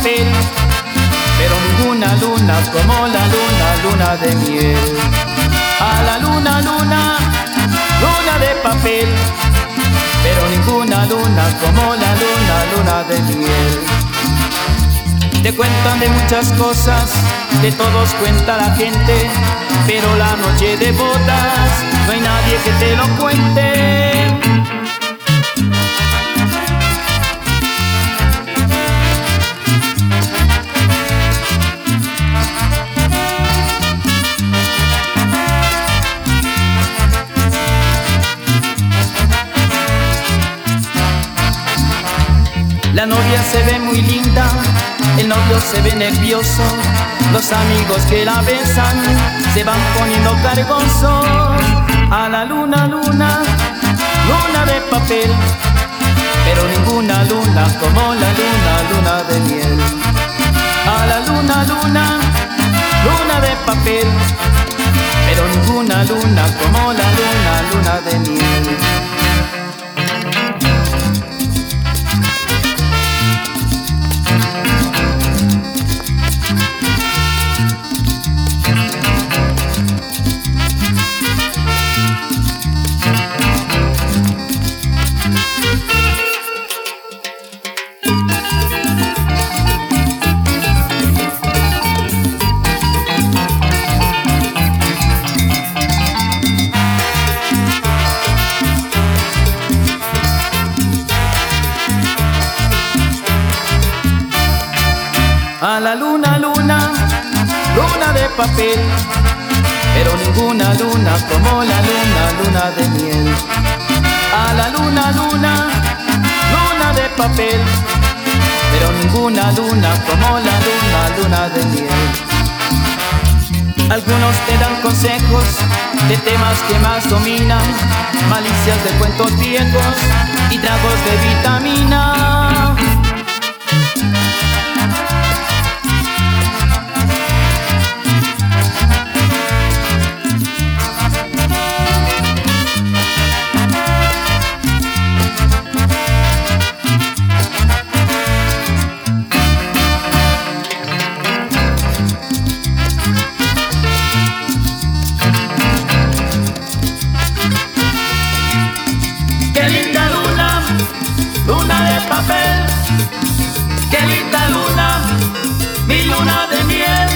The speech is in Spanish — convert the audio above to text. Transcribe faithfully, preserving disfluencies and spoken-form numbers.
papel, pero ninguna luna como la luna, luna de miel. A la luna, luna, luna de papel, pero ninguna luna como la luna, luna de miel. Te cuentan de muchas cosas, de todos cuenta la gente, pero la noche de bodas no hay nadie que te lo cuente. La novia se ve muy linda, el novio se ve nervioso, los amigos que la besan se van poniendo cargosos. A la luna, luna, luna de papel, pero ninguna luna como la luna, luna de miel. A la luna, luna, luna de papel, pero ninguna luna como la luna, luna de miel. A la luna, luna, luna de papel, pero ninguna luna como la luna, luna de miel. A la luna, luna, luna de papel, pero ninguna luna como la luna, luna de miel. Algunos te dan consejos de temas que más dominan, malicias de cuentos viejos y tragos de vitamina. Luna de papel, qué linda luna, mi luna de miel.